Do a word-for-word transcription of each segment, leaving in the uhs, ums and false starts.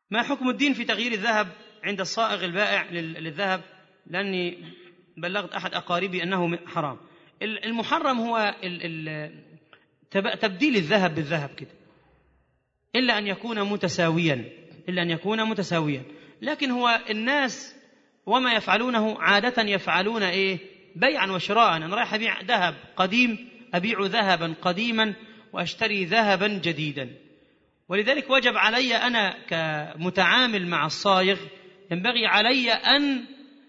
ما حكم الدين في تغيير الذهب عند الصائغ البائع للذهب؟ لأني بلغت أحد أقاربي أنه حرام. المحرم هو تبديل الذهب بالذهب كده، إلا أن يكون متساويا إلا أن يكون متساويا لكن هو الناس وما يفعلونه عادة يفعلون إيه؟ بيعا وشراء. أنا رايح أبيع ذهب قديم أبيع ذهبا قديما وأشتري ذهبا جديدا. ولذلك وجب علي أنا كمتعامل مع الصايغ ينبغي علي أن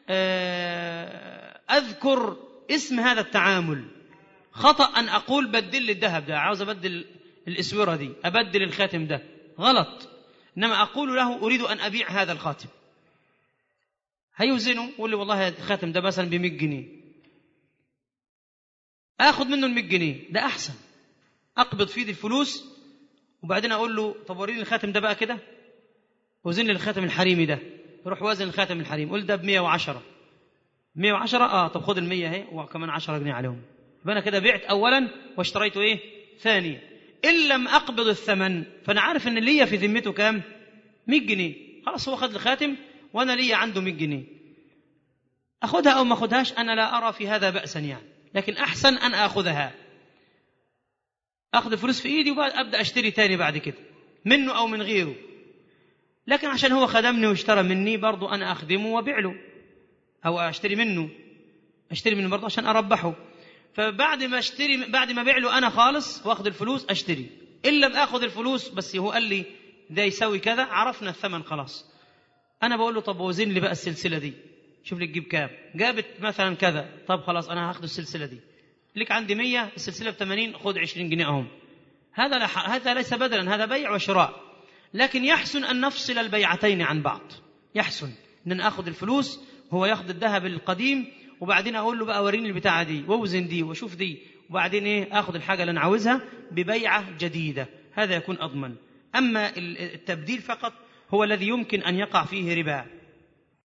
أذكر اسم هذا التعامل. خطأ أن أقول بدل لي الذهب ده، عاوز أبدل الإسورة دي، أبدل الخاتم ده، غلط. إنما أقول له أريد أن أبيع هذا الخاتم، هيوزنه يقول لي والله الخاتم ده مثلا بمئة جنيه، أخذ منه المئة جنيه ده أحسن. أقبض فيه الفلوس وبعدين أقول له طب وريني الخاتم ده بقى كده، وزن لي الخاتم الحريمي ده، يروح وازن الخاتم الحريمي، قول ده بمئة وعشرة مئة وعشرة آه طب خذ المية اهي وكمان عشرة جنيه عليهم، يبقى أنا كده بعت أولا واشتريته إيه ثانيا. إن لم أقبض الثمن فأنا عارف أن ليا في ذمته كام؟ مئة جنيه، خلاص هو أخذ الخاتم وأنا ليا عنده مئة جنيه، أخذها أو ما أخذهاش أنا لا أرى في هذا بأسا يعني، لكن أحسن أن أخذها، أخذ الفلوس في إيدي وبعد أبدأ أشتري تاني بعد كده منه أو من غيره. لكن عشان هو خدمني واشترى مني برضو أنا أخدمه وبيع له، أو أشتري منه أشتري منه برضو عشان أربحه. فبعد ما أشتري بعد ما بيع له أنا خالص وأخذ الفلوس أشتري. إن لم أخذ الفلوس بس هو قال لي ده يسوي كذا، عرفنا الثمن خلاص، أنا بقول له طب وزن لي بقى السلسلة دي، شوف لي تجيب كام، جابت مثلا كذا، طب خلاص أنا هاخد السلسلة دي، لك عندي مية السلسلة بثمانين، خذ عشرين جنيه أهم. هذا لا هذا ليس بدلا، هذا بيع وشراء. لكن يحسن أن نفصل البيعتين عن بعض، يحسن أن أخذ الفلوس هو يأخذ الذهب القديم وبعدين أقول له بقى وريني البتاعة دي ووزن دي وشوف دي، وبعدين إيه أخذ الحاجة اللي أنا عاوزها ببيعة جديدة، هذا يكون أضمن. أما التبديل فقط هو الذي يمكن أن يقع فيه ربا.